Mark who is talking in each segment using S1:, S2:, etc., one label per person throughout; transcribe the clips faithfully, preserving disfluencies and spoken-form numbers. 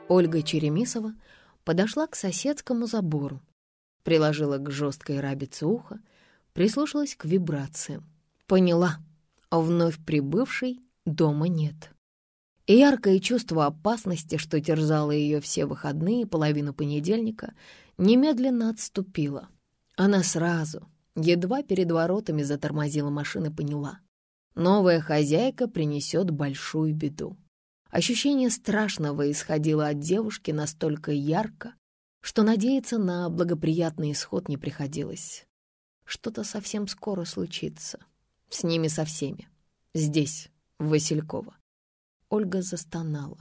S1: Ольга Черемисова подошла к соседскому забору, приложила к жесткой рабице ухо, прислушалась к вибрациям. Поняла, вновь прибывшей дома нет. И яркое чувство опасности, что терзало ее все выходные, половину понедельника, немедленно отступило. Она сразу, едва перед воротами затормозила машину, поняла. Новая хозяйка принесет большую беду. Ощущение страшного исходило от девушки настолько ярко, что надеяться на благоприятный исход не приходилось. Что-то совсем скоро случится. С ними со всеми. Здесь, в Васильково. Ольга застонала.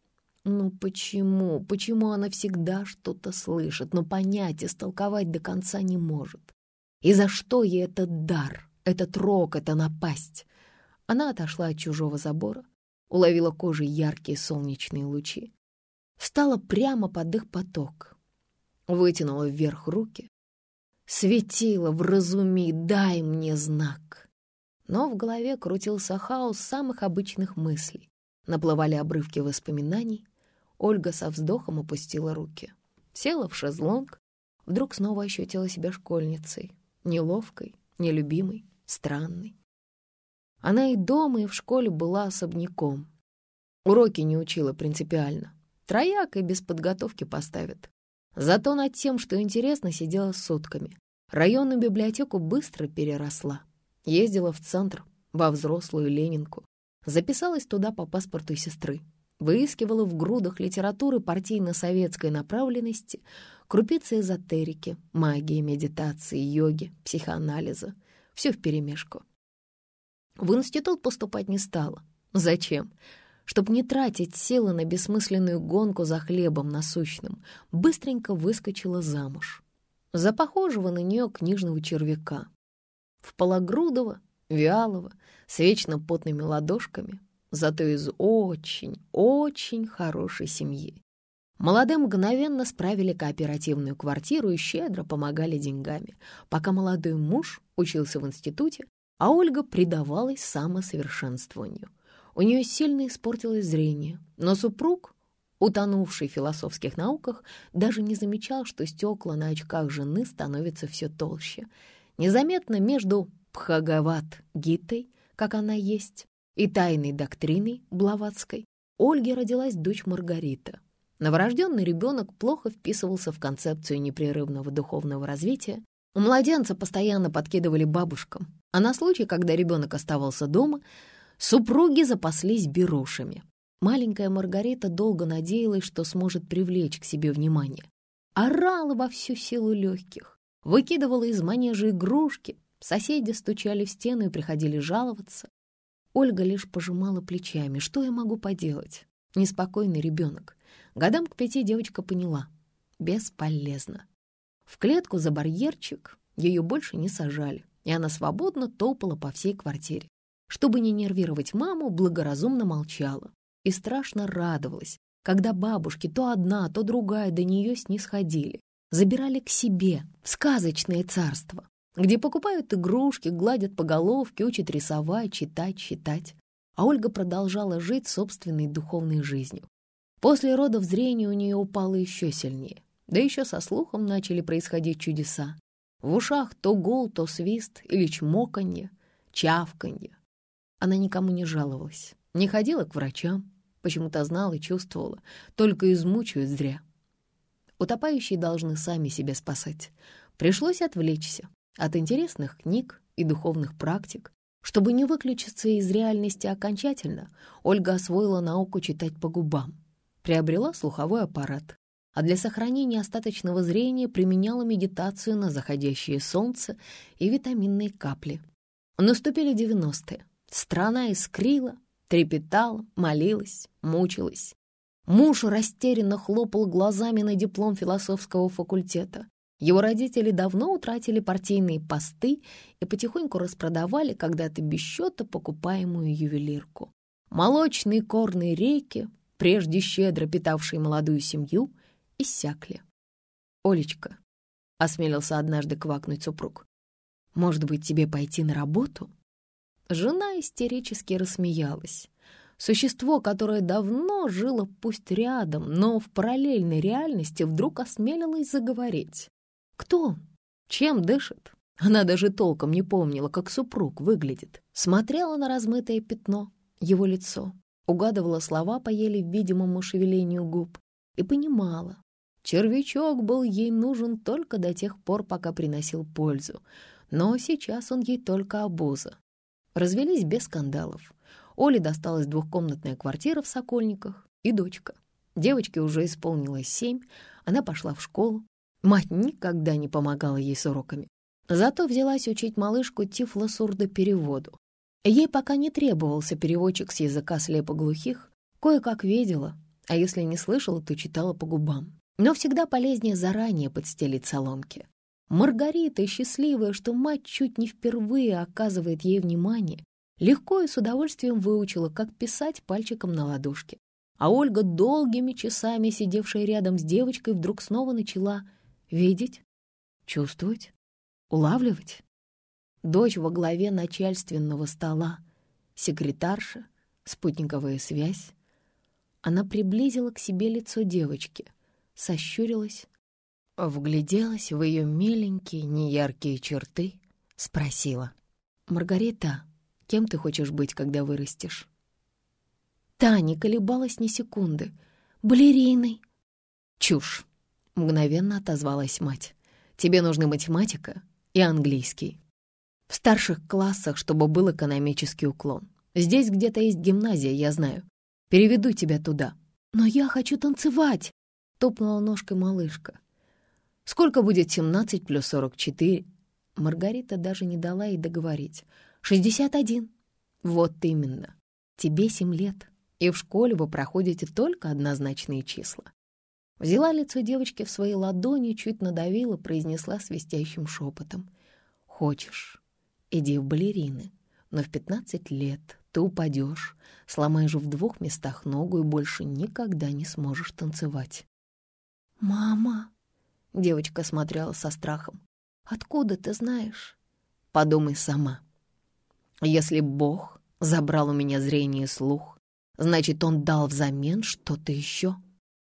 S1: Ну почему? Почему она всегда что-то слышит, но понять, истолковать до конца не может? И за что ей этот дар, этот рок, эта напасть? Она отошла от чужого забора, уловила кожей яркие солнечные лучи, встала прямо под их поток, вытянула вверх руки, светила, вразуми, дай мне знак. Но в голове крутился хаос самых обычных мыслей, наплывали обрывки воспоминаний. Ольга со вздохом опустила руки, села в шезлонг, вдруг снова ощутила себя школьницей, неловкой, нелюбимой, странной. Она и дома, и в школе была особняком. Уроки не учила принципиально. Трояк и без подготовки поставят. Зато над тем, что интересно, сидела сутками. Районную библиотеку быстро переросла. Ездила в центр, во взрослую Ленинку. Записалась туда по паспорту сестры. Выискивала в грудах литературы партийно-советской направленности крупицы эзотерики, магии, медитации, йоги, психоанализа. Все вперемешку. В институт поступать не стала. Зачем? Чтобы не тратить силы на бессмысленную гонку за хлебом насущным, быстренько выскочила замуж. За похожего на нее книжного червяка. В пологрудого, вялого, с вечно потными ладошками, зато из очень, очень хорошей семьи. Молодым мгновенно справили кооперативную квартиру и щедро помогали деньгами, пока молодой муж учился в институте, а Ольга предавалась самосовершенствованию. У нее сильно испортилось зрение, но супруг, утонувший в философских науках, даже не замечал, что стекла на очках жены становятся все толще. Незаметно между Бхагавад-гитой, как она есть, и тайной доктриной Блаватской, Ольге родилась дочь Маргарита. Новорожденный ребенок плохо вписывался в концепцию непрерывного духовного развития. У младенца постоянно подкидывали бабушкам, а на случай, когда ребенок оставался дома, супруги запаслись берушами. Маленькая Маргарита долго надеялась, что сможет привлечь к себе внимание. Орала во всю силу легких, выкидывала из манежа игрушки, соседи стучали в стену и приходили жаловаться. Ольга лишь пожимала плечами. Что я могу поделать? Неспокойный ребенок. Годам к пяти девочка поняла. Бесполезно. В клетку за барьерчик ее больше не сажали, и она свободно топала по всей квартире. Чтобы не нервировать маму, благоразумно молчала и страшно радовалась, когда бабушки то одна, то другая до нее снисходили, забирали к себе в сказочное царство, где покупают игрушки, гладят по головке, учат рисовать, читать, считать. А Ольга продолжала жить собственной духовной жизнью. После родов зрение у нее упало еще сильнее. Да еще со слухом начали происходить чудеса. В ушах то гул, то свист или чмоканье, чавканье. Она никому не жаловалась, не ходила к врачам, почему-то знала и чувствовала, только измучают зря. Утопающие должны сами себя спасать. Пришлось отвлечься от интересных книг и духовных практик. Чтобы не выключиться из реальности окончательно, Ольга освоила науку читать по губам, приобрела слуховой аппарат, а для сохранения остаточного зрения применяла медитацию на заходящее солнце и витаминные капли. Наступили девяностые. Страна искрила, трепетала, молилась, мучилась. Муж растерянно хлопал глазами на диплом философского факультета. Его родители давно утратили партийные посты и потихоньку распродавали когда-то без счета покупаемую ювелирку. Молочные горные реки, прежде щедро питавшие молодую семью, иссякли. «Олечка», — осмелился однажды квакнуть супруг, — «может быть, тебе пойти на работу?» Жена истерически рассмеялась. Существо, которое давно жило пусть рядом, но в параллельной реальности, вдруг осмелилось заговорить. Кто он? Чем дышит? Она даже толком не помнила, как супруг выглядит. Смотрела на размытое пятно, его лицо, угадывала слова по еле видимому шевелению губ и понимала, червячок был ей нужен только до тех пор, пока приносил пользу, но сейчас он ей только обуза. Развелись без скандалов. Оле досталась двухкомнатная квартира в Сокольниках и дочка. Девочке уже исполнилось семь, она пошла в школу. Мать никогда не помогала ей с уроками. Зато взялась учить малышку тифло-сурдопереводу. Ей пока не требовался переводчик с языка слепоглухих, кое-как видела, а если не слышала, то читала по губам. Но всегда полезнее заранее подстелить соломки. Маргарита, счастливая, что мать чуть не впервые оказывает ей внимание, легко и с удовольствием выучила, как писать пальчиком на ладошке. А Ольга, долгими часами сидевшая рядом с девочкой, вдруг снова начала видеть, чувствовать, улавливать. Дочь во главе начальственного стола, секретарша, спутниковая связь. Она приблизила к себе лицо девочки, сощурилась, вгляделась в ее миленькие, неяркие черты, спросила: «Маргарита, кем ты хочешь быть, когда вырастешь?» Та не колебалась ни секунды. «Балериной». «Чушь!» — мгновенно отозвалась мать. «Тебе нужны математика и английский. В старших классах, чтобы был экономический уклон. Здесь где-то есть гимназия, я знаю. Переведу тебя туда». «Но я хочу танцевать!» — топнула ножкой малышка. «Сколько будет семнадцать плюс сорок четыре?» Маргарита даже не дала ей договорить. «Шестьдесят один». «Вот именно. Тебе семь лет, и в школе вы проходите только однозначные числа». Взяла лицо девочки в свои ладони, чуть надавила, произнесла свистящим шепотом: «Хочешь, иди в балерины, но в пятнадцать лет ты упадешь, сломаешь в двух местах ногу и больше никогда не сможешь танцевать». «Мама!» — девочка смотрела со страхом. «Откуда ты знаешь?» «Подумай сама. Если Бог забрал у меня зрение и слух, значит, Он дал взамен что-то еще.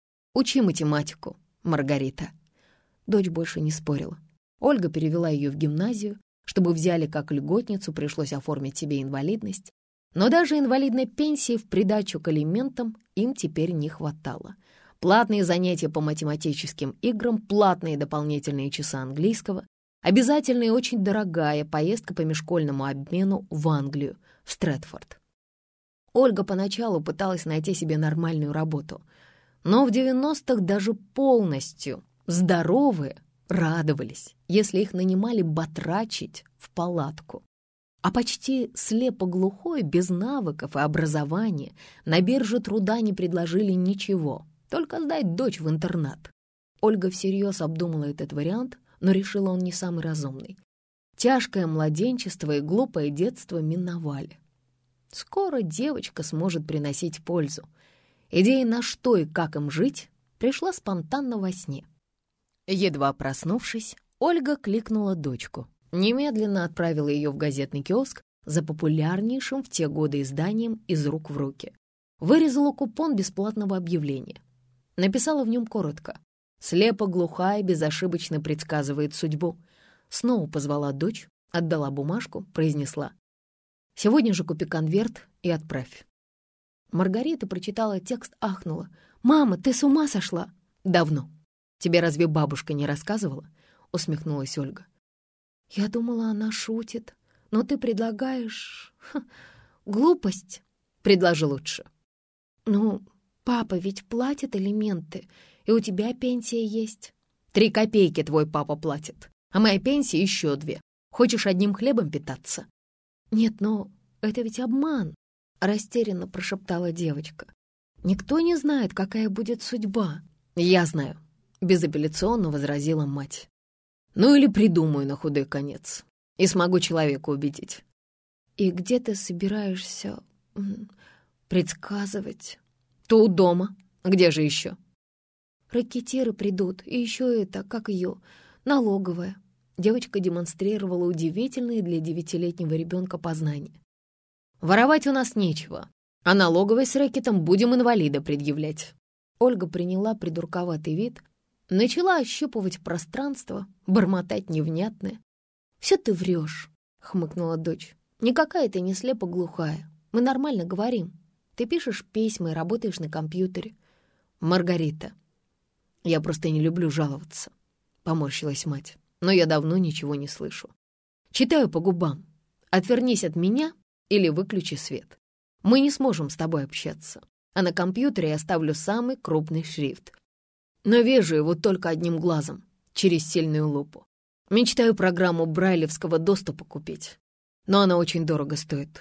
S1: Учи математику, Маргарита». Дочь больше не спорила. Ольга перевела ее в гимназию. Чтобы взяли как льготницу, пришлось оформить себе инвалидность. Но даже инвалидной пенсии в придачу к алиментам им теперь не хватало. Платные занятия по математическим играм, платные дополнительные часы английского, обязательная и очень дорогая поездка по межшкольному обмену в Англию, в Стрэдфорд. Ольга поначалу пыталась найти себе нормальную работу, но в девяностых даже полностью здоровые радовались, если их нанимали батрачить в палатку. А почти слепоглухой, без навыков и образования, на бирже труда не предложили ничего, только сдать дочь в интернат. Ольга всерьез обдумала этот вариант, но решила, он не самый разумный. Тяжкое младенчество и глупое детство миновали. Скоро девочка сможет приносить пользу. Идея, на что и как им жить, пришла спонтанно во сне. Едва проснувшись, Ольга кликнула дочку. Немедленно отправила ее в газетный киоск за популярнейшим в те годы изданием «Из рук в руки». Вырезала купон бесплатного объявления. Написала в нем коротко: «Слепо-глухая безошибочно предсказывает судьбу». Снова позвала дочь, отдала бумажку, произнесла: «Сегодня же купи конверт и отправь». Маргарита прочитала текст, ахнула: «Мама, ты с ума сошла?» «Давно. Тебе разве бабушка не рассказывала?» — усмехнулась Ольга. «Я думала, она шутит, но ты предлагаешь... Ха, глупость». «Предложи лучше». «Ну, папа ведь платит алименты, и у тебя пенсия есть». «Три копейки твой папа платит, а моя пенсия еще две. Хочешь одним хлебом питаться?» «Нет, но это ведь обман», — растерянно прошептала девочка. «Никто не знает, какая будет судьба». «Я знаю», — безапелляционно возразила мать. «Ну или придумаю на худой конец, и смогу человека убедить». «И где ты собираешься предсказывать?» «Тут дома. Где же еще?» «Ракетиры придут, и еще это, как ее, налоговая». Девочка демонстрировала удивительные для девятилетнего ребенка познания. «Воровать у нас нечего, А налоговой с рэкетом будем инвалида предъявлять». Ольга приняла придурковатый вид, начала ощупывать пространство, бормотать невнятное. «Все ты врешь», — хмыкнула дочь. «Никакая ты не слепо-глухая. Мы нормально говорим. Ты пишешь письма и работаешь на компьютере». «Маргарита, я просто не люблю жаловаться», — поморщилась мать. «Но я давно ничего не слышу. Читаю по губам. Отвернись от меня или выключи свет. Мы не сможем с тобой общаться. А на компьютере я ставлю самый крупный шрифт. Но вижу его только одним глазом, через сильную лупу. Мечтаю программу брайлевского доступа купить, но она очень дорого стоит».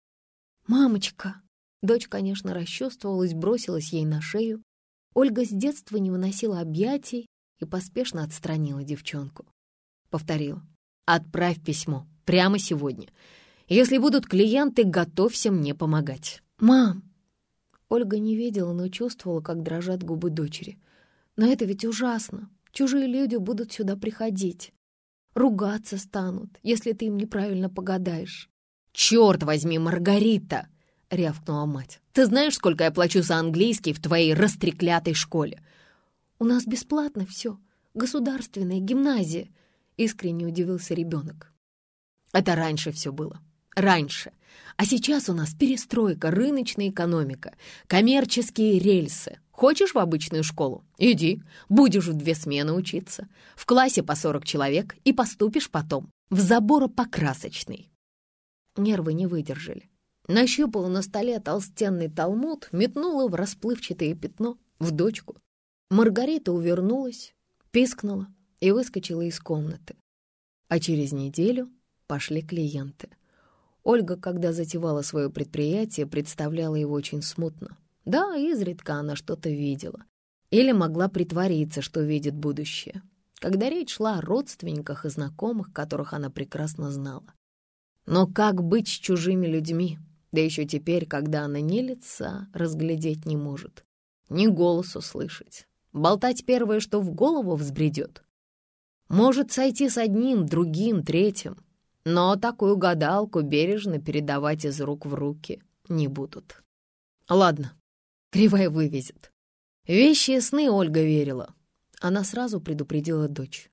S1: «Мамочка!» Дочь, конечно, расчувствовалась, бросилась ей на шею. Ольга с детства не выносила объятий и поспешно отстранила девчонку. Повторила: «Отправь письмо прямо сегодня. Если будут клиенты, готовься мне помогать». «Мам!» Ольга не видела, но чувствовала, как дрожат губы дочери. «Но это ведь ужасно. Чужие люди будут сюда приходить. Ругаться станут, если ты им неправильно погадаешь».
S2: «Черт возьми, Маргарита!» — рявкнула мать. «Ты знаешь, сколько я плачу за английский в твоей растреклятой школе?»
S1: «У нас бесплатно все. Государственная гимназия», — искренне удивился ребенок.
S2: «Это раньше все было. Раньше. А сейчас у нас перестройка, рыночная экономика, коммерческие рельсы. Хочешь в обычную школу? Иди. Будешь в две смены учиться. В классе по сорок человек и поступишь потом в заборопокрасочный».
S1: Нервы не выдержали. Нащупала на столе толстенный талмуд, метнула в расплывчатое пятно в дочку. Маргарита увернулась, пискнула и выскочила из комнаты. А через неделю пошли клиенты. Ольга, когда затевала свое предприятие, представляла его очень смутно. Да, изредка она что-то видела. Или могла притвориться, что видит будущее, когда речь шла о родственниках и знакомых, которых она прекрасно знала. Но как быть с чужими людьми? Да еще теперь, когда она ни лица разглядеть не может, ни голос услышать. Болтать первое, что в голову взбредет. Может сойти с одним, другим, третьим. Но такую гадалку бережно передавать из рук в руки не будут. Ладно, кривая вывезет. Вещи и сны Ольга верила. Она сразу предупредила дочь.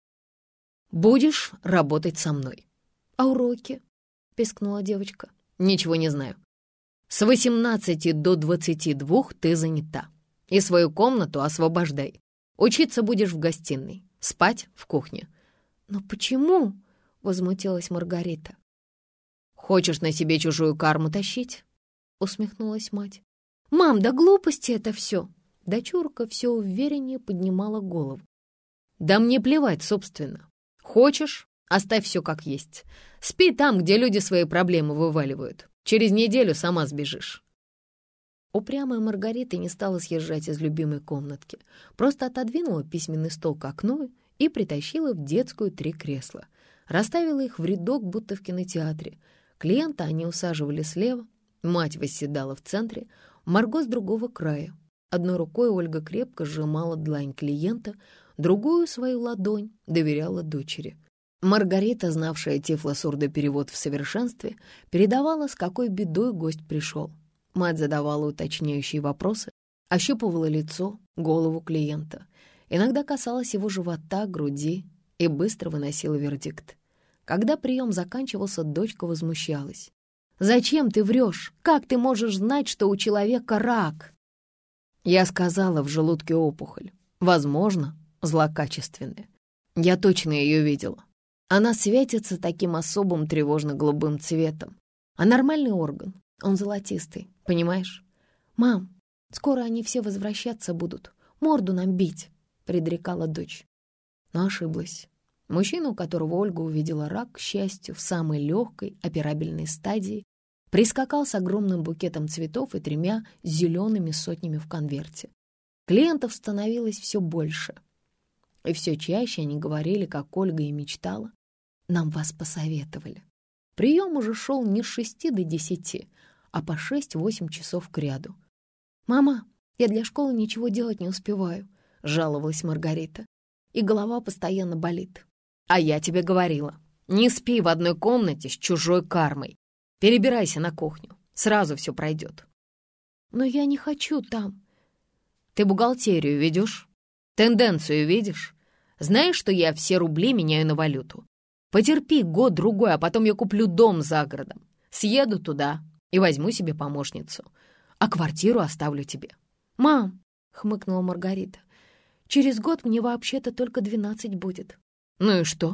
S1: «Будешь работать со мной». «А уроки?» — пискнула девочка. «Ничего не знаю. С восемнадцати до двадцати двух ты занята. И свою комнату освобождай. Учиться будешь в гостиной, спать в кухне». «Но почему?» — возмутилась Маргарита. «Хочешь на себе чужую карму тащить?» — усмехнулась мать. «Мам, да глупости это все!» Дочурка все увереннее поднимала голову. «Да мне плевать, собственно. Хочешь, оставь все как есть. Спи там, где люди свои проблемы вываливают. Через неделю сама сбежишь». Упрямая Маргарита не стала съезжать из любимой комнатки, просто отодвинула письменный стол к окну и притащила в детскую три кресла. Расставила их в рядок, будто в кинотеатре. Клиента они усаживали слева, мать восседала в центре, Марго с другого края. Одной рукой Ольга крепко сжимала длань клиента, другую свою ладонь доверяла дочери. Маргарита, знавшая тифло-сурдоперевод в совершенстве, передавала, с какой бедой гость пришел. Мать задавала уточняющие вопросы, ощупывала лицо, голову клиента. Иногда касалась его живота, груди и быстро выносила вердикт. Когда прием заканчивался, дочка возмущалась. «Зачем ты врешь? Как ты можешь знать, что у человека рак?» Я сказала, в желудке опухоль. Возможно, злокачественная. Я точно ее видела. Она светится таким особым тревожно-голубым цветом. А нормальный орган, он золотистый, понимаешь? «Мам, скоро они все возвращаться будут. Морду нам бить», — предрекала дочь. Но ошиблась. Мужчина, у которого Ольга увидела рак, к счастью, в самой легкой операбельной стадии, прискакал с огромным букетом цветов и тремя зелеными сотнями в конверте. Клиентов становилось все больше. И все чаще они говорили, как Ольга и мечтала. «Нам вас посоветовали». Прием уже шел не с шести до десяти, а по шесть-восемь часов кряду. «Мама, я для школы ничего делать не успеваю», — жаловалась Маргарита. «И голова постоянно болит». «А я тебе говорила, не спи в одной комнате с чужой кармой. Перебирайся на кухню, сразу все пройдет».
S2: Но я не хочу там.
S1: Ты бухгалтерию ведешь? Тенденцию видишь? Знаешь, что я все рубли меняю на валюту? Потерпи год-другой, а потом я куплю дом за городом. Съеду туда и возьму себе помощницу. А квартиру оставлю тебе.
S2: «Мам», — хмыкнула Маргарита, «через год мне вообще-то только двенадцать будет».
S1: «Ну и что?»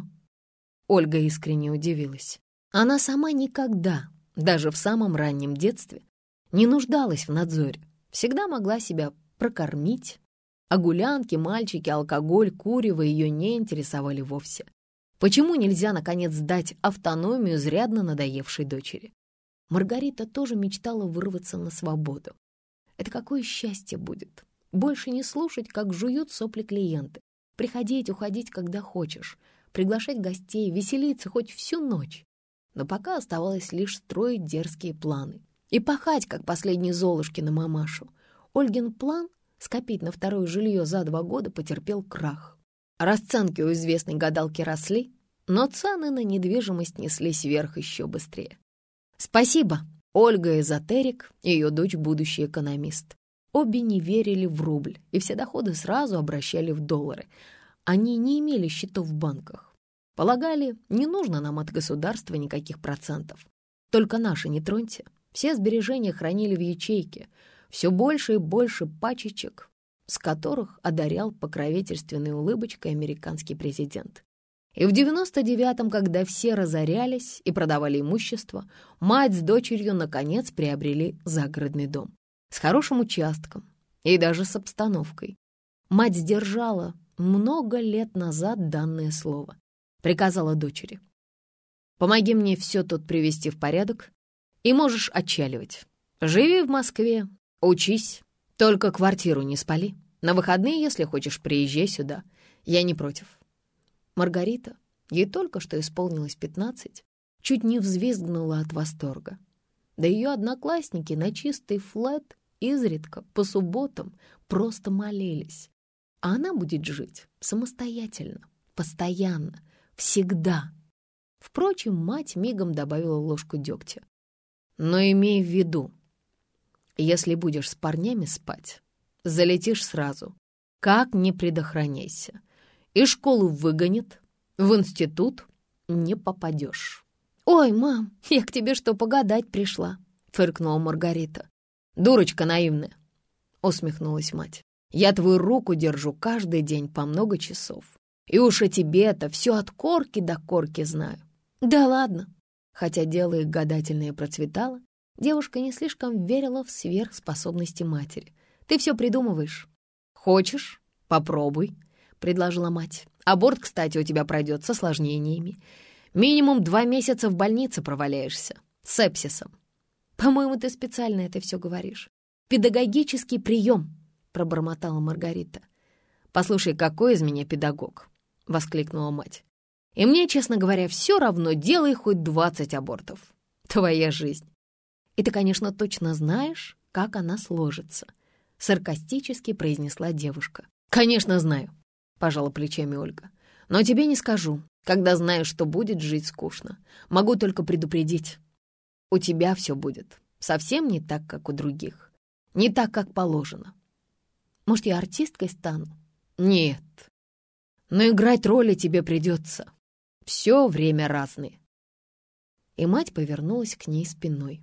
S1: Ольга искренне удивилась. Она сама никогда, даже в самом раннем детстве, не нуждалась в надзоре. Всегда могла себя прокормить. А гулянки, мальчики, алкоголь, курево ее не интересовали вовсе. Почему нельзя, наконец, сдать автономию изрядно надоевшей дочери? Маргарита тоже мечтала вырваться на свободу. Это какое счастье будет! Больше не слушать, как жуют сопли клиенты. Приходить, уходить, когда хочешь. Приглашать гостей, веселиться хоть всю ночь. Но пока оставалось лишь строить дерзкие планы. И пахать, как последние золушки на мамашу. Ольгин план скопить на второе жилье за два года потерпел крах. Расценки у известной гадалки росли, но цены на недвижимость неслись вверх еще быстрее. Спасибо, Ольга эзотерик и ее дочь будущий экономист. Обе не верили в рубль, и все доходы сразу обращали в доллары. Они не имели счетов в банках. Полагали, не нужно нам от государства никаких процентов. Только наши не троньте. Все сбережения хранили в ячейке. Все больше и больше пачечек, с которых одарял покровительственной улыбочкой американский президент. И в девяносто девятом, когда все разорялись и продавали имущество, мать с дочерью наконец приобрели загородный дом. С хорошим участком и даже с обстановкой. Мать сдержала много лет назад данное слово. Приказала дочери: «Помоги мне все тут привести в порядок, и можешь отчаливать. Живи в Москве, учись, только квартиру не спали. На выходные, если хочешь, приезжай сюда. Я не против». Маргарита, ей только что исполнилось пятнадцать, чуть не взвизгнула от восторга. Да ее одноклассники на чистый флэт изредка по субботам просто молились. А она будет жить самостоятельно, постоянно, всегда. Впрочем, мать мигом добавила ложку дегтя. Но имей в виду, если будешь с парнями спать, залетишь сразу, как не предохраняйся. Из школы выгонят, в институт не попадешь.
S2: «Ой, мам, я к тебе что, погадать пришла?» — фыркнула Маргарита.
S1: «Дурочка наивная!» — усмехнулась мать. «Я твою руку держу каждый день по много часов. И уж о тебе-то все от корки до корки знаю».
S2: «Да ладно».
S1: Хотя дело их гадательное процветало, девушка не слишком верила в сверхспособности матери. «Ты все придумываешь». «Хочешь? Попробуй», — предложила мать. «Аборт, кстати, у тебя пройдет с осложнениями. Минимум два месяца в больнице проваляешься. С сепсисом».
S2: «По-моему, ты специально это все говоришь. Педагогический прием», — пробормотала Маргарита.
S1: «Послушай, какой из меня педагог?» — воскликнула мать. «И мне, честно говоря, все равно, делай хоть двадцать абортов. Твоя жизнь».
S2: «И ты, конечно, точно знаешь, как она сложится», — саркастически произнесла девушка.
S1: «Конечно знаю», — пожала плечами Ольга. «Но тебе не скажу, когда знаю, что будет жить скучно. Могу только предупредить. У тебя все будет совсем не так, как у других. Не так, как положено».
S2: «Может, я артисткой стану?»
S1: «Нет. Но играть роли тебе придется. Все время разные». И мать повернулась к ней спиной.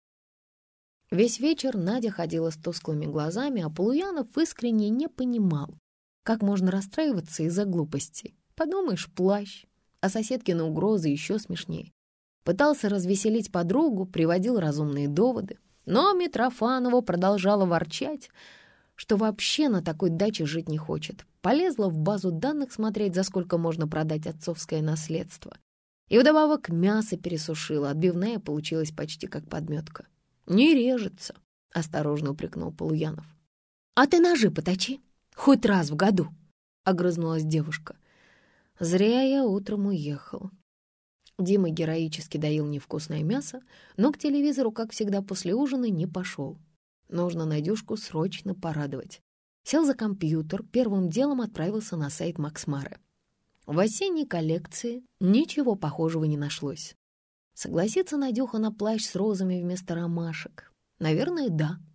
S1: Весь вечер Надя ходила с тусклыми глазами, а Полуянов искренне не понимал, как можно расстраиваться из-за глупостей. Подумаешь, плащ, а соседкины угрозы еще смешнее. Пытался развеселить подругу, приводил разумные доводы, но Митрофанова продолжала ворчать, что вообще на такой даче жить не хочет. Полезла в базу данных смотреть, за сколько можно продать отцовское наследство. И вдобавок мясо пересушила, отбивная получилась почти как подметка. «Не режется», — осторожно упрекнул Полуянов.
S2: «А ты ножи поточи, хоть раз в году», — огрызнулась девушка.
S1: «Зря я утром уехал». Дима героически доил невкусное мясо, но к телевизору, как всегда, после ужина не пошел. Нужно Надюшку срочно порадовать. Сел за компьютер, первым делом отправился на сайт Максмара. В осенней коллекции ничего похожего не нашлось. Согласится Надюха на плащ с розами вместо ромашек? Наверное, да.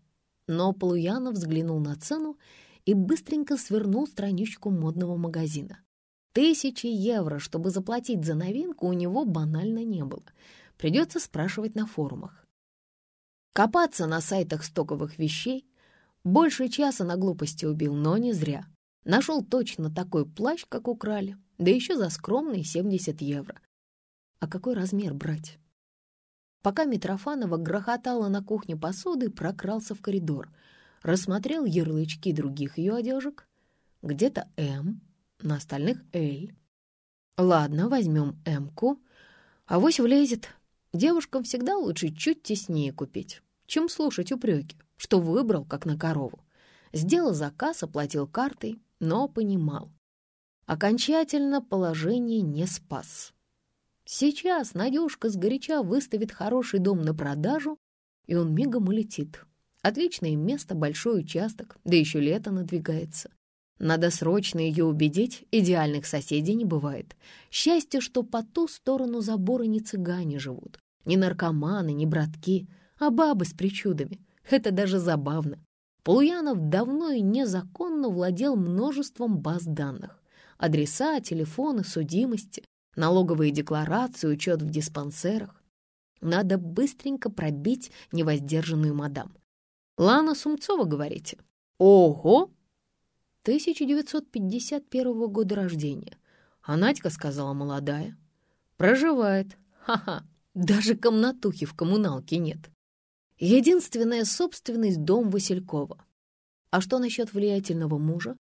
S1: Но Полуянов взглянул на цену и быстренько свернул страничку модного магазина. Тысячи евро, чтобы заплатить за новинку, у него банально не было. Придется спрашивать на форумах. Копаться на сайтах стоковых вещей. Больше часа на глупости убил, но не зря. Нашел точно такой плащ, как украли, да еще за скромные семьдесят евро. А какой размер брать? Пока Митрофанова грохотала на кухне посуды, прокрался в коридор, рассмотрел ярлычки других ее одежек. Где-то «М», на остальных «Л». Ладно, возьмем «М»-ку. Авось влезет. Девушкам всегда лучше чуть теснее купить, чем слушать упреки, что выбрал, как на корову. Сделал заказ, оплатил картой, но понимал. Окончательно положение не спас. Сейчас Надюшка сгоряча выставит хороший дом на продажу, и он мигом улетит. Отличное место, большой участок, да еще лето надвигается. Надо срочно ее убедить, идеальных соседей не бывает. Счастье, что по ту сторону забора не цыгане живут, не наркоманы, не братки, а бабы с причудами. Это даже забавно. Полуянов давно и незаконно владел множеством баз данных. Адреса, телефоны, судимости, налоговые декларации, учет в диспансерах. Надо быстренько пробить невоздержанную мадам. Лана Сумцова, говорите? Ого! тысяча девятьсот пятьдесят первого года рождения. А Надька сказала, молодая. Проживает. Ха-ха, даже комнатухи в коммуналке нет. Единственная собственность — дом Василькова. А что насчет влиятельного мужа?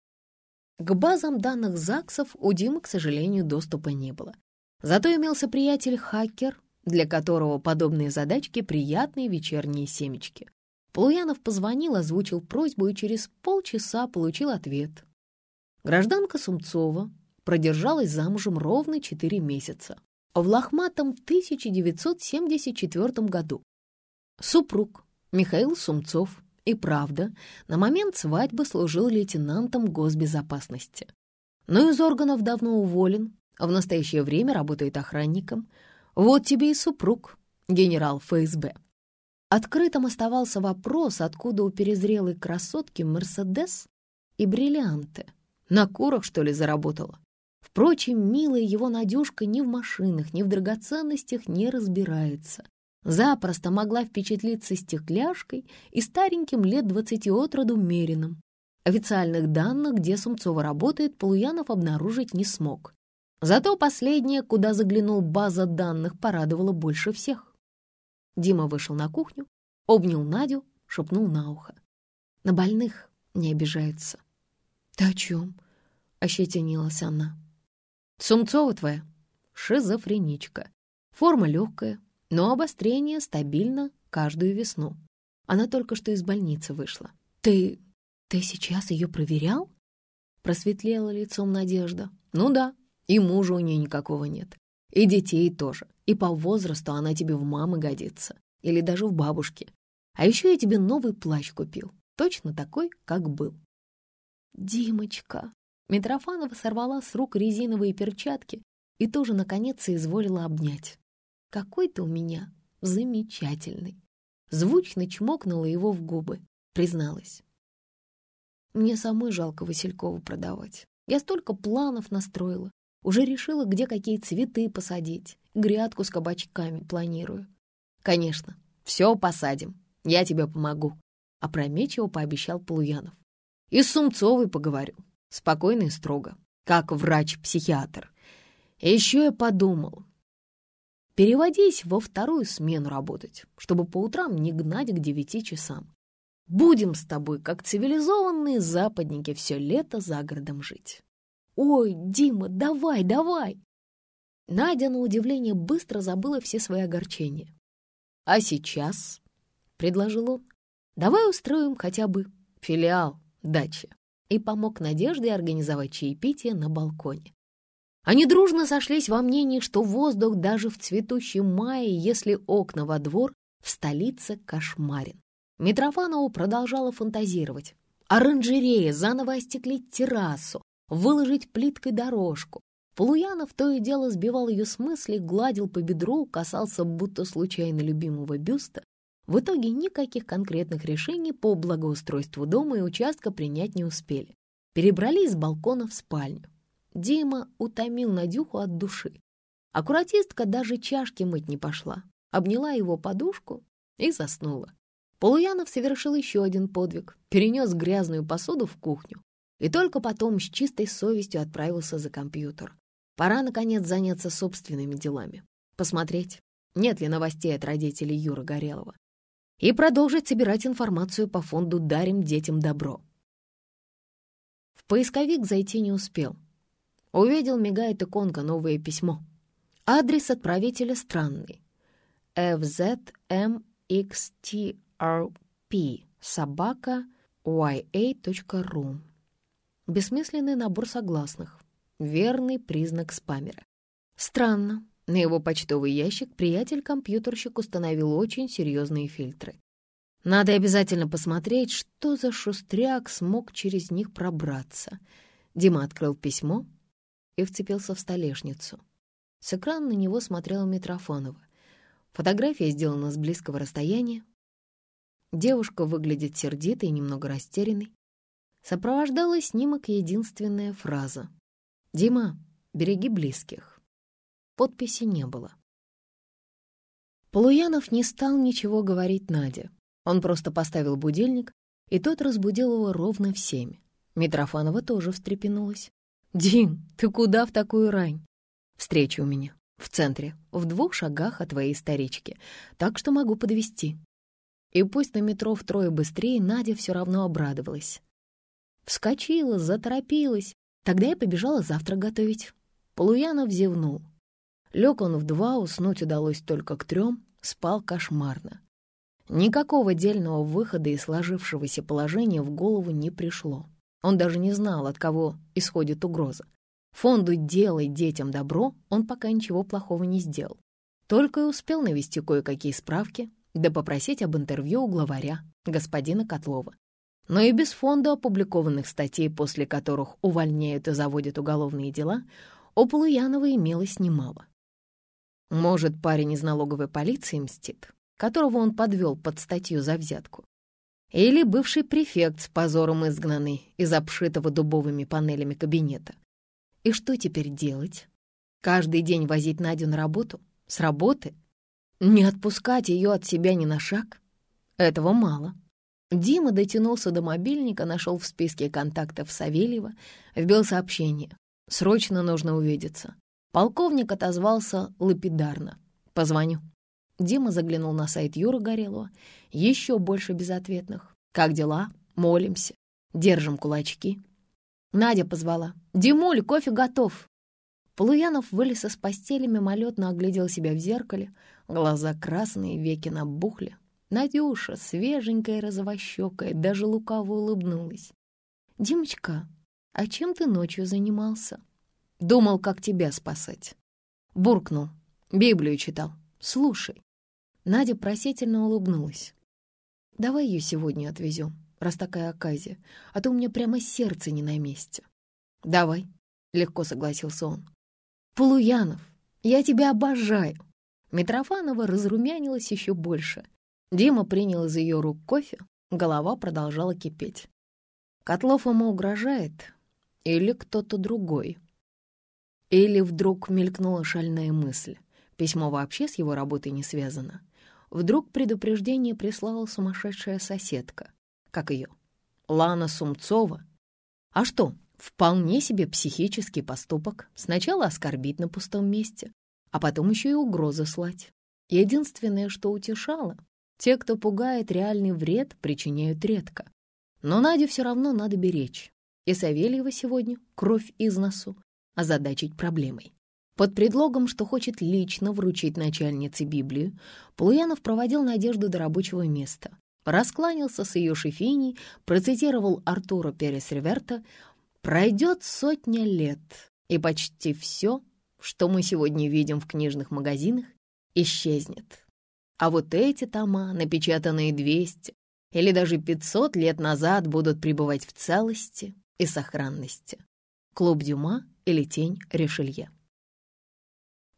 S1: К базам данных ЗАГСов у Димы, к сожалению, доступа не было. Зато имелся приятель-хакер, для которого подобные задачки — приятные вечерние семечки. Полуянов позвонил, озвучил просьбу и через полчаса получил ответ. Гражданка Сумцова продержалась замужем ровно четыре месяца. В лохматом тысяча девятьсот семьдесят четвёртом году. Супруг Михаил Сумцов и правда на момент свадьбы служил лейтенантом госбезопасности. Но из органов давно уволен, а в настоящее время работает охранником. Вот тебе и супруг, генерал эф эс бэ. Открытым оставался вопрос, откуда у перезрелой красотки Мерседес и бриллианты. На курах, что ли, заработала? Впрочем, милая его Надюшка ни в машинах, ни в драгоценностях не разбирается. Запросто могла впечатлиться стекляшкой и стареньким лет двадцати от роду Мериным. Официальных данных, где Сумцова работает, Полуянов обнаружить не смог. Зато последнее, куда заглянул база данных, порадовало больше всех. Дима вышел на кухню, обнял Надю, шепнул на ухо. На больных не обижаются. «Ты о чем?» — ощетинилась она. «Сумцова твоя шизофреничка. Форма легкая, но обострение стабильно каждую весну. Она только что из больницы вышла». «Ты... ты сейчас ее проверял?» Просветлела лицом Надежда. «Ну да, и мужа у нее никакого нет. И детей тоже. И по возрасту она тебе в мамы годится. Или даже в бабушки. А еще я тебе новый плащ купил. Точно такой, как был». «Димочка!» Митрофанова сорвала с рук резиновые перчатки и тоже, наконец, соизволила обнять. «Какой ты у меня замечательный!» Звучно чмокнула его в губы, призналась. «Мне самой жалко Василькову продавать. Я столько планов настроила. Уже решила, где какие цветы посадить. Грядку с кабачками планирую». «Конечно, все посадим. Я тебе помогу», — опрометчиво пообещал Полуянов. «И с Сумцовой поговорю. Спокойно и строго, как врач-психиатр. И еще я подумал. Переводись во вторую смену работать, чтобы по утрам не гнать к девяти часам. Будем с тобой, как цивилизованные западники, все лето за городом жить». «Ой, Дима, давай, давай!» Надя, на удивление, быстро забыла все свои огорчения. «А сейчас, — предложил он, — давай устроим хотя бы филиал дачи». И помог Надежде организовать чаепитие на балконе. Они дружно сошлись во мнении, что воздух даже в цветущем мае, если окна во двор, в столице кошмарен. Митрофанова продолжала фантазировать. Оранжерея, заново остеклить террасу, выложить плиткой дорожку. Полуянов то и дело сбивал ее с мысли, гладил по бедру, касался будто случайно любимого бюста. В итоге никаких конкретных решений по благоустройству дома и участка принять не успели. Перебрались с балкона в спальню. Дима утомил Надюху от души. Аккуратистка даже чашки мыть не пошла. Обняла его подушку и заснула. Полуянов совершил еще один подвиг. Перенес грязную посуду в кухню. И только потом с чистой совестью отправился за компьютер. Пора, наконец, заняться собственными делами. Посмотреть, нет ли новостей от родителей Юры Горелого. И продолжить собирать информацию по фонду «Дарим детям добро». В поисковик зайти не успел. Увидел, мигает иконка «Новое письмо». Адрес отправителя странный. эф зет эм икс ти ар пи собака уай эй точка ру. Бессмысленный набор согласных. Верный признак спамера. Странно. На его почтовый ящик приятель-компьютерщик установил очень серьезные фильтры. Надо обязательно посмотреть, что за шустряк смог через них пробраться. Дима открыл письмо и вцепился в столешницу. С экрана на него смотрела Митрофанова. Фотография сделана с близкого расстояния. Девушка выглядит сердитой и немного растерянной. Сопровождала снимок единственная фраза: «Дима, береги близких». Подписи не было. Полуянов не стал ничего говорить Наде. Он просто поставил будильник, и тот разбудил его ровно в семь. Митрофанова тоже встрепенулась. «Дим, ты куда в такую рань?» «Встреча у меня. В центре, в двух шагах от твоей старички, так что могу подвезти». И пусть на метро втрое быстрее, Надя все равно обрадовалась. Вскочила, заторопилась. Тогда я побежала завтрак готовить. Полуянов зевнул. Лег он в два, уснуть удалось только к трем, спал кошмарно. Никакого дельного выхода из сложившегося положения в голову не пришло. Он даже не знал, от кого исходит угроза. Фонду «Делай детям добро» он пока ничего плохого не сделал. Только и успел навести кое-какие справки, да попросить об интервью у главаря, господина Котлова. Но и без фонда опубликованных статей, после которых увольняют и заводят уголовные дела, у Полуянова имелось немало. Может, парень из налоговой полиции мстит, которого он подвел под статью за взятку. Или бывший префект с позором изгнанный из обшитого дубовыми панелями кабинета. И что теперь делать? Каждый день возить Надю на работу? С работы? Не отпускать ее от себя ни на шаг? Этого мало. Дима дотянулся до мобильника, нашел в списке контактов Савельева, вбил сообщение. «Срочно нужно увидеться». Полковник отозвался лапидарно. «Позвоню». Дима заглянул на сайт Юры Горелого. Еще больше безответных. «Как дела? Молимся. Держим кулачки». Надя позвала. «Димуль, кофе готов». Полуянов вылез из постели, мимолетно оглядел себя в зеркале. Глаза красные, веки набухли. Надюша, свеженькая, розовощекая, даже лукаво улыбнулась. «Димочка, а чем ты ночью занимался?» «Думал, как тебя спасать». Буркнул. «Библию читал. Слушай». Надя просительно улыбнулась. «Давай ее сегодня отвезем, раз такая оказия, а то у меня прямо сердце не на месте». «Давай», — легко согласился он. «Полуянов, я тебя обожаю». Митрофанова разрумянилась еще больше. Дима принял из ее рук кофе, голова продолжала кипеть. Котлов ему угрожает или кто-то другой? Или вдруг мелькнула шальная мысль. Письмо вообще с его работой не связано. Вдруг предупреждение прислала сумасшедшая соседка. Как ее? Лана Сумцова. А что, вполне себе психический поступок. Сначала оскорбить на пустом месте, а потом еще и угрозы слать. Единственное, что утешало, те, кто пугает, реальный вред причиняют редко. Но Надю все равно надо беречь. И Савельева сегодня, кровь из носу, озадачить проблемой. Под предлогом, что хочет лично вручить начальнице Библию, Полуянов проводил Надежду до рабочего места. Раскланялся с ее шефиней, процитировал Артура Перес-Реверта: «Пройдет сотня лет, и почти все, что мы сегодня видим в книжных магазинах, исчезнет. А вот эти тома, напечатанные двести или даже пятьсот лет назад, будут пребывать в целости и сохранности». Клуб Дюма или Тень Ришелье.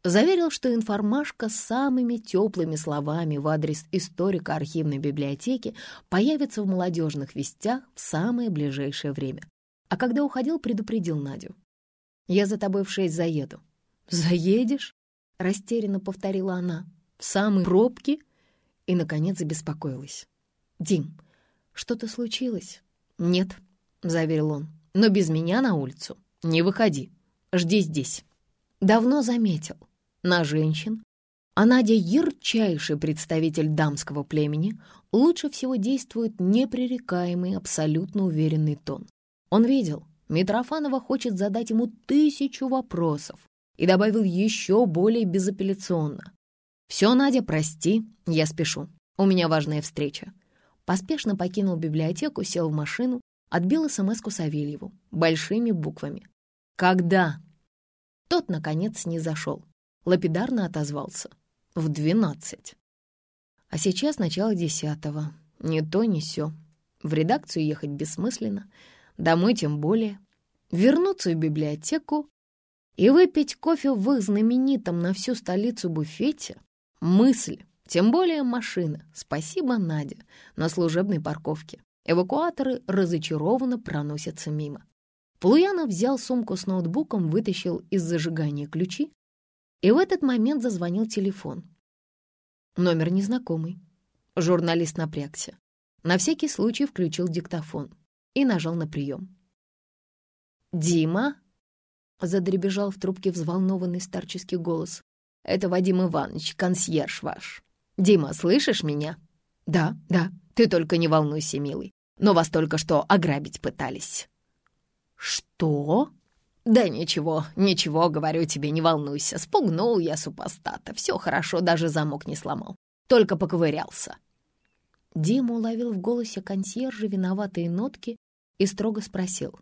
S1: Заверил, что информашка с самыми теплыми словами в адрес историка архивной библиотеки появится в молодежных вестях в самое ближайшее время. А когда уходил, предупредил Надю. «Я за тобой в шесть заеду». «Заедешь?» — растерянно повторила она. «В самые пробки?» И, наконец, забеспокоилась. «Дим, что-то случилось?» «Нет», — заверил он, — «но без меня на улицу не выходи. Жди здесь». Давно заметил. На женщин, а Надя, ярчайший представитель дамского племени, лучше всего действует непререкаемый, абсолютно уверенный тон. Он видел, Митрофанова хочет задать ему тысячу вопросов и добавил еще более безапелляционно. «Все, Надя, прости, я спешу. У меня важная встреча». Поспешно покинул библиотеку, сел в машину, отбил эс-эм-эску Савельеву большими буквами. «Когда?» Тот, наконец, не зашел. Лапидарно отозвался. В двенадцать. А сейчас начало десятого. Ни то, ни сё. В редакцию ехать бессмысленно. Домой тем более. Вернуться в библиотеку и выпить кофе в их знаменитом на всю столицу буфете. Мысль. Тем более машина. Спасибо, Надя. На служебной парковке. Эвакуаторы разочарованно проносятся мимо. Полуянов взял сумку с ноутбуком, вытащил из зажигания ключи, и в этот момент зазвонил телефон. Номер незнакомый. Журналист напрягся. На всякий случай включил диктофон и нажал на прием. «Дима?» — задребежал в трубке взволнованный старческий голос. «Это Вадим Иванович, консьерж ваш. Дима, слышишь меня?» «Да, да, ты только не волнуйся, милый, но вас только что ограбить пытались». «Что?» «Да ничего, ничего, говорю тебе, не волнуйся. Спугнул я супостата. Все хорошо, даже замок не сломал. Только поковырялся». Дима уловил в голосе консьержа виноватые нотки и строго спросил.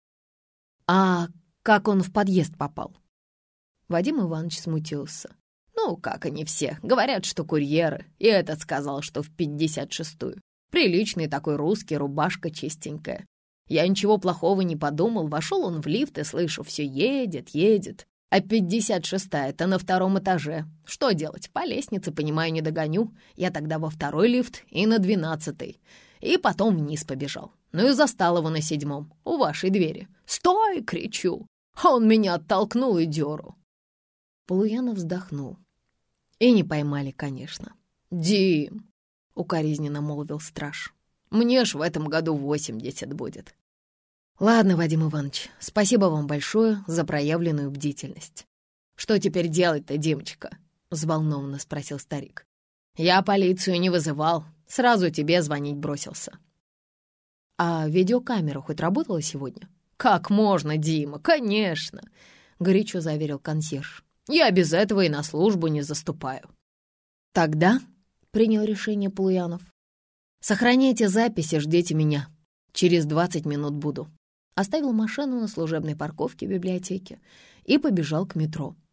S1: «А как он в подъезд попал?» Вадим Иванович смутился. «Ну, как они все. Говорят, что курьеры. И этот сказал, что в пятьдесят шестую. Приличный такой русский, рубашка чистенькая. Я ничего плохого не подумал, вошел он в лифт и слышу, все едет, едет. А пятьдесят шестая-то на втором этаже. Что делать? По лестнице, понимаю, не догоню. Я тогда во второй лифт и на двенадцатый. И потом вниз побежал. Ну и застал его на седьмом, у вашей двери. «Стой!» — кричу. А он меня оттолкнул и дёру. Полуянов вздохнул. И не поймали, конечно. «Дим!» — укоризненно молвил страж. «Мне ж в этом году восемьдесят будет». «Ладно, Вадим Иванович, спасибо вам большое за проявленную бдительность». «Что теперь делать-то, Димочка?» — взволнованно спросил старик. «Я полицию не вызывал, сразу тебе звонить бросился». «А видеокамера хоть работала сегодня?» «Как можно, Дима, конечно!» — горячо заверил консьерж. «Я без этого и на службу не заступаю». «Тогда», — принял решение Полуянов, «сохраняйте записи, ждите меня. Через двадцать минут буду». Оставил машину на служебной парковке библиотеки и побежал к метро.